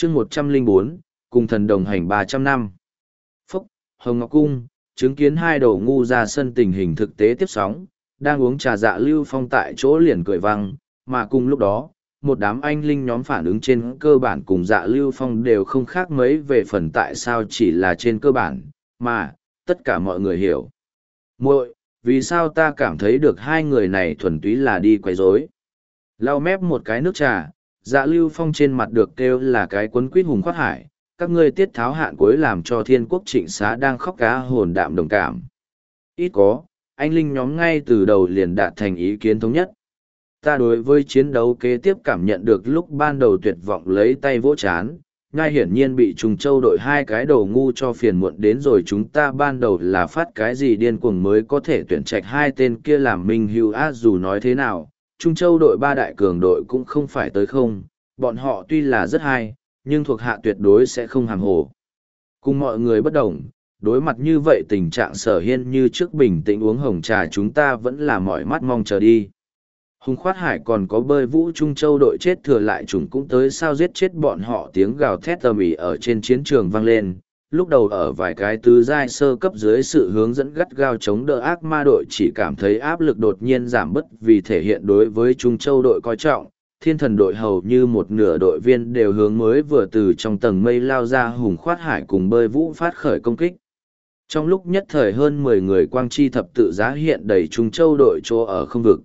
chương 104, cùng thần đồng hành 300 năm. Phúc, Hồng Ngọc Cung, chứng kiến hai đầu ngu ra sân tình hình thực tế tiếp sóng, đang uống trà Dạ Lưu Phong tại chỗ liền cười vang, mà cùng lúc đó, một đám anh linh nhóm phản ứng trên cơ bản cùng Dạ Lưu Phong đều không khác mấy về phần tại sao chỉ là trên cơ bản, mà, tất cả mọi người hiểu. Muội, vì sao ta cảm thấy được hai người này thuần túy là đi quấy rối? Lau mép một cái nước trà, Dạ Lưu Phong trên mặt được kêu là cái quấn quýt Hùng Khoát Hải, các ngươi tiết tháo hạn cuối làm cho Thiên Quốc Trịnh Xá đang khóc cá hồn đạm đồng cảm. Ít có, anh linh nhóm ngay từ đầu liền đạt thành ý kiến thống nhất. Ta đối với chiến đấu kế tiếp cảm nhận được lúc ban đầu tuyệt vọng lấy tay vỗ chán, ngay hiển nhiên bị Trùng Châu đội hai cái đầu ngu cho phiền muộn đến rồi, chúng ta ban đầu là phát cái gì điên cuồng mới có thể tuyển trạch hai tên kia làm minh hữu á, dù nói thế nào, Trung Châu đội ba đại cường đội cũng không phải tới không, bọn họ tuy là rất hay, nhưng thuộc hạ tuyệt đối sẽ không hàm hồ. Cùng mọi người bất đồng, đối mặt như vậy tình trạng Sở Hiên như trước bình tĩnh uống hồng trà, chúng ta vẫn là mỏi mắt mong chờ đi. Hùng Khoát Hải còn có bơi vũ Trung Châu đội chết thừa lại chúng cũng tới sao giết chết bọn họ, tiếng gào thét tầm ĩ ở trên chiến trường vang lên. Lúc đầu ở vài cái tứ giai sơ cấp dưới sự hướng dẫn gắt gao chống đỡ ác ma đội chỉ cảm thấy áp lực đột nhiên giảm bớt vì thể hiện đối với Trung Châu đội coi trọng. Thiên thần đội hầu như một nửa đội viên đều hướng mới vừa từ trong tầng mây lao ra Hùng Khoát Hải cùng bơi vũ phát khởi công kích. Trong lúc nhất thời hơn 10 người quang chi thập tự giá hiện đầy Trung Châu đội chỗ ở không vực.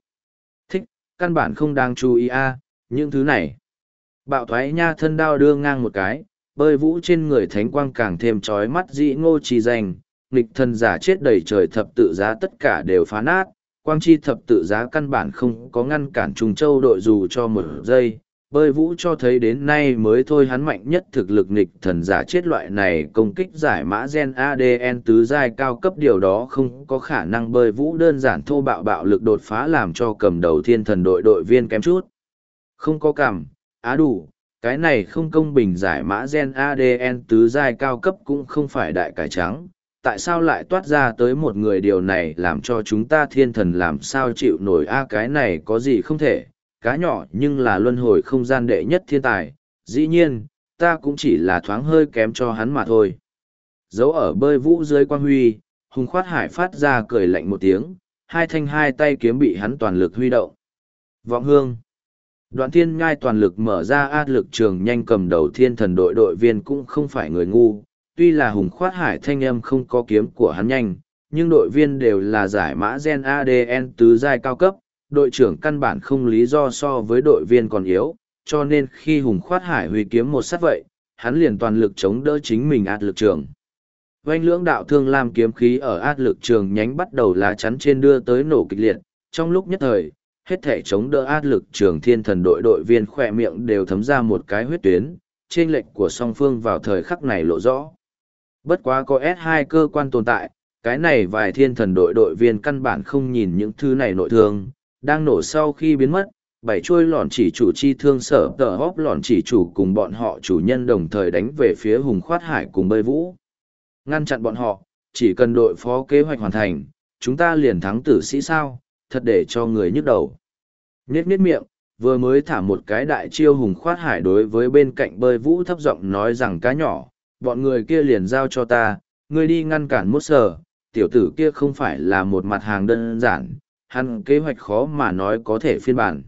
Căn bản không đáng chú ý những thứ này. Bạo thoái nha thân đao đưa ngang một cái, bơi vũ trên người thánh quang càng thêm trói mắt dĩ ngô trì danh, nghịch thần giả chết đầy trời thập tự giá tất cả đều phá nát, quang chi thập tự giá căn bản không có ngăn cản Trùng Châu đội dù cho một giây. Bơi vũ cho thấy đến nay mới thôi hắn mạnh nhất thực lực nghịch thần giả chết loại này công kích giải mã gen ADN tứ giai cao cấp, điều đó không có khả năng. Bơi vũ đơn giản thô bạo bạo lực đột phá làm cho cầm đầu thiên thần đội đội viên kém chút không có cảm, đủ, cái này không công bình, giải mã gen ADN tứ giai cao cấp cũng không phải đại cải trắng, tại sao lại toát ra tới một người, điều này làm cho chúng ta thiên thần làm sao chịu nổi cái này có gì không thể. Cá nhỏ nhưng là luân hồi không gian đệ nhất thiên tài, dĩ nhiên, ta cũng chỉ là thoáng hơi kém cho hắn mà thôi. Dấu ở bơi vũ dưới quang huy, Hùng Khoát Hải phát ra cười lạnh một tiếng, hai thanh hai tay kiếm bị hắn toàn lực huy động. Vọng hương. Đoạn thiên ngai toàn lực mở ra át lực trường nhanh, cầm đầu thiên thần đội đội viên cũng không phải người ngu, tuy là Hùng Khoát Hải thanh âm không có kiếm của hắn nhanh, nhưng đội viên đều là giải mã gen ADN tứ giai cao cấp. Đội trưởng căn bản không lý do so với đội viên còn yếu, cho nên khi Hùng Khoát Hải huy kiếm một sát vậy, hắn liền toàn lực chống đỡ chính mình át lực trường. Vành lưỡng đạo thương lam kiếm khí ở át lực trường nhánh bắt đầu lá chắn trên đưa tới nổ kịch liệt, trong lúc nhất thời, hết thể chống đỡ át lực trường thiên thần đội đội viên khỏe miệng đều thấm ra một cái huyết tuyến, chênh lệch của song phương vào thời khắc này lộ rõ. Bất quá có S2 cơ quan tồn tại, cái này vài thiên thần đội đội viên căn bản không nhìn những thứ này nội thương. Đang nổ sau khi biến mất, 7 chuôi lọn chỉ chủ chi thương sở tờ hóp lọn chỉ chủ cùng bọn họ chủ nhân đồng thời đánh về phía Hùng Khoát Hải cùng bơi vũ. Ngăn chặn bọn họ, chỉ cần đội phó kế hoạch hoàn thành, chúng ta liền thắng tử sĩ sao, thật để cho người nhức đầu. Nhết miệng, vừa mới thả một cái đại chiêu Hùng Khoát Hải đối với bên cạnh bơi vũ thấp giọng nói rằng cá nhỏ, bọn người kia liền giao cho ta, ngươi đi ngăn cản mốt sở, tiểu tử kia không phải là một mặt hàng đơn giản. Hắn kế hoạch khó mà nói có thể phiên bản.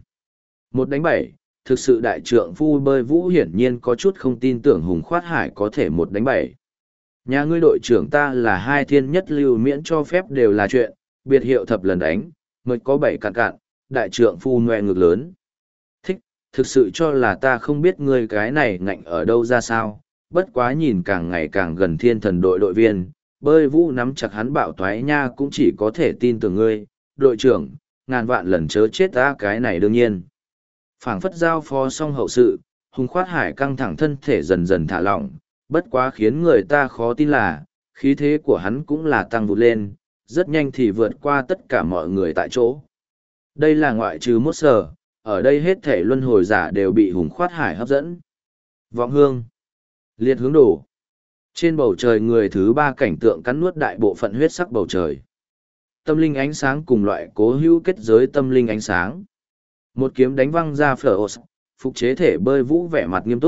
1-7, thực sự đại trượng phu bơi vũ hiển nhiên có chút không tin tưởng Hùng Khoát Hải có thể 1-7. Nhà ngươi đội trưởng ta là hai thiên nhất lưu, miễn cho phép đều là chuyện, biệt hiệu thập lần đánh, mới có 7 cạn cạn, đại trượng phu ngoe ngược lớn. Thích, thực sự cho là ta không biết ngươi cái này ngạnh ở đâu ra sao, bất quá nhìn càng ngày càng gần thiên thần đội đội viên, bơi vũ nắm chặt hắn bạo toái nha cũng chỉ có thể tin tưởng ngươi. Đội trưởng, ngàn vạn lần chớ chết ta, cái này đương nhiên. Phảng phất giao phó xong hậu sự, Hùng Khoát Hải căng thẳng thân thể dần dần thả lỏng, bất quá khiến người ta khó tin là, khí thế của hắn cũng là tăng vụt lên, rất nhanh thì vượt qua tất cả mọi người tại chỗ. Đây là ngoại trừ mốt sở, ở đây hết thể luân hồi giả đều bị Hùng Khoát Hải hấp dẫn. Vọng hương. Liệt hướng đổ. Trên bầu trời người thứ ba cảnh tượng cắn nuốt đại bộ phận huyết sắc bầu trời. Tâm linh ánh sáng cùng loại cố hữu kết giới tâm linh ánh sáng. Một kiếm đánh văng ra phở phục chế thể bơi vũ vẻ mặt nghiêm túc,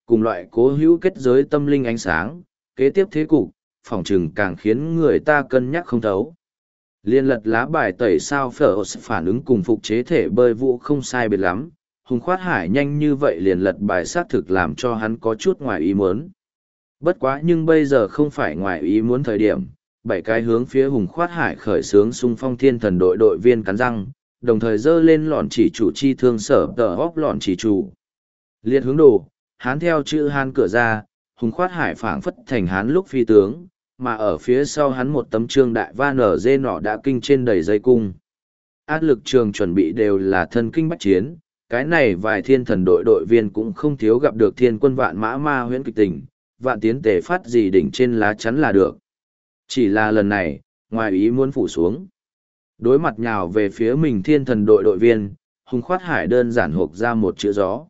cùng loại cố hữu kết giới tâm linh ánh sáng, kế tiếp thế cục, phỏng chừng càng khiến người ta cân nhắc không thấu. Liên lật lá bài tẩy sao phản ứng cùng phục chế thể bơi vũ không sai biệt lắm, Hùng Khoát Hải nhanh như vậy liền lật bài xác thực làm cho hắn có chút ngoài ý muốn. Bất quá nhưng bây giờ không phải ngoài ý muốn thời điểm, 7 cái hướng phía Hùng Khoát Hải khởi xướng xung phong thiên thần đội đội viên cắn răng, đồng thời dơ lên lọn chỉ chủ chi thương sở tờ hóp lọn chỉ chủ. Liệt hướng đồ, hán theo chữ hán cửa ra, Hùng Khoát Hải phảng phất thành hán lúc phi tướng, mà ở phía sau hắn một tấm trương đại va nở dê nọ đã kinh trên đầy dây cung. Áp lực trường chuẩn bị đều là thân kinh bách chiến, cái này vài thiên thần đội đội viên cũng không thiếu gặp được thiên quân vạn mã ma huyễn kịch tình, vạn tiến tề phát gì đỉnh trên lá chắn là được. Chỉ là lần này, ngoài ý muốn phủ xuống. Đối mặt nhào về phía mình thiên thần đội đội viên, Hùng Khoát Hải đơn giản hộp ra một chữ gió.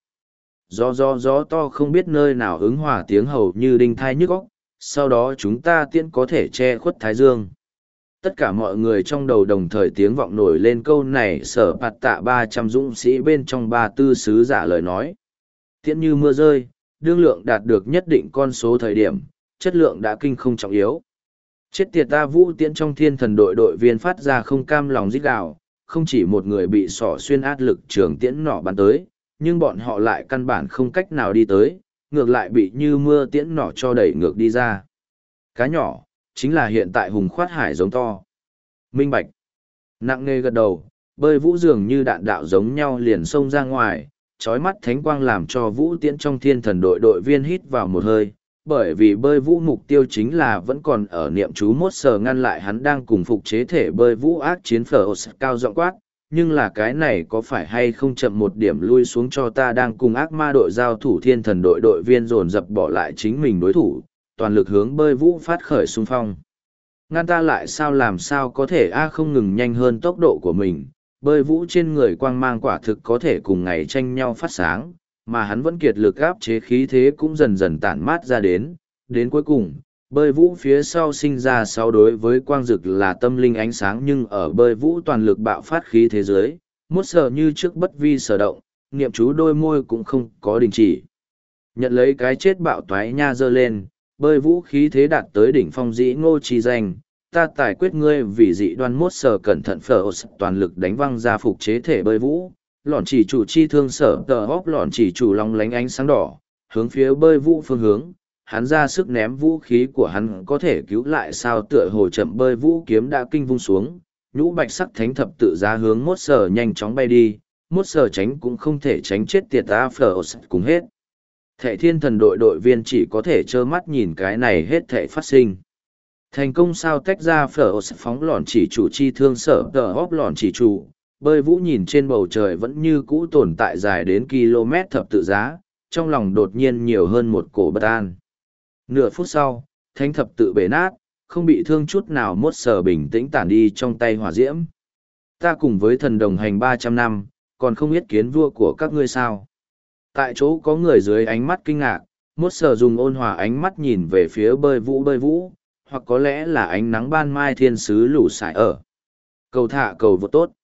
Gió to không biết nơi nào ứng hòa tiếng hầu như đinh thai nhức óc, sau đó chúng ta tiễn có thể che khuất thái dương. Tất cả mọi người trong đầu đồng thời tiếng vọng nổi lên câu này sở bạt tạ 300 dũng sĩ bên trong ba tư sứ giả lời nói. Tiễn như mưa rơi, đương lượng đạt được nhất định con số thời điểm, chất lượng đã kinh không trọng yếu. Chết tiệt ta vũ tiễn trong thiên thần đội đội viên phát ra không cam lòng rít gào, không chỉ một người bị sỏ xuyên áp lực trường tiễn nỏ bắn tới, nhưng bọn họ lại căn bản không cách nào đi tới, ngược lại bị như mưa tiễn nỏ cho đẩy ngược đi ra. Cá nhỏ, chính là hiện tại Hùng Khoát Hải giống to. Minh bạch. Nặng nề gật đầu, bơi vũ dường như đạn đạo giống nhau liền xông ra ngoài, chói mắt thánh quang làm cho vũ tiễn trong thiên thần đội đội viên hít vào một hơi, bởi vì bơi vũ mục tiêu chính là vẫn còn ở niệm chú mốt sờ ngăn lại hắn đang cùng phục chế thể bơi vũ ác chiến phở cao giọng quát, nhưng là cái này có phải hay không chậm một điểm lui xuống cho ta đang cùng ác ma đội giao thủ thiên thần đội đội viên dồn dập bỏ lại chính mình đối thủ, toàn lực hướng bơi vũ phát khởi xung phong. Ngăn ta lại sao làm sao có thể không ngừng nhanh hơn tốc độ của mình, bơi vũ trên người quang mang quả thực có thể cùng ngày tranh nhau phát sáng, mà hắn vẫn kiệt lực áp chế khí thế cũng dần dần tản mát ra đến cuối cùng, bơi vũ phía sau sinh ra sau đối với quang dực là tâm linh ánh sáng nhưng ở bơi vũ toàn lực bạo phát khí thế giới, mốt sờ như trước bất vi sở động, niệm chú đôi môi cũng không có đình chỉ. Nhận lấy cái chết bạo toái nha dơ lên, bơi vũ khí thế đạt tới đỉnh phong dĩ ngô chi danh, ta tài quyết ngươi vì dị đoan mốt sờ cẩn thận phở toàn lực đánh văng ra phục chế thể bơi vũ, lọn chỉ chủ chi thương sở tờ hóp lọn chỉ chủ long lánh ánh sáng đỏ, hướng phía bơi vũ phương hướng, hắn ra sức ném vũ khí của hắn có thể cứu lại sao tựa hồ chậm bơi vũ kiếm đã kinh vung xuống, nhũ bạch sắc thánh thập tự giá hướng mốt sờ nhanh chóng bay đi, mốt sờ tránh cũng không thể tránh chết tiệt ta phở cùng hết. Thệ thiên thần đội đội viên chỉ có thể trơ mắt nhìn cái này hết thể phát sinh. Thành công sao tách ra phở phóng lọn chỉ chủ chi thương sở tờ hóp lọn chỉ chủ, bơi vũ nhìn trên bầu trời vẫn như cũ tồn tại dài đến km thập tự giá, trong lòng đột nhiên nhiều hơn một cổ bất an. Nửa phút sau, thánh thập tự bể nát, không bị thương chút nào mốt sờ bình tĩnh tản đi trong tay hỏa diễm. Ta cùng với thần đồng hành 300 năm, còn không biết kiến vua của các ngươi sao. Tại chỗ có người dưới ánh mắt kinh ngạc, mốt sờ dùng ôn hòa ánh mắt nhìn về phía bơi vũ, hoặc có lẽ là ánh nắng ban mai thiên sứ lũ sải ở. Cầu thả cầu vượt tốt.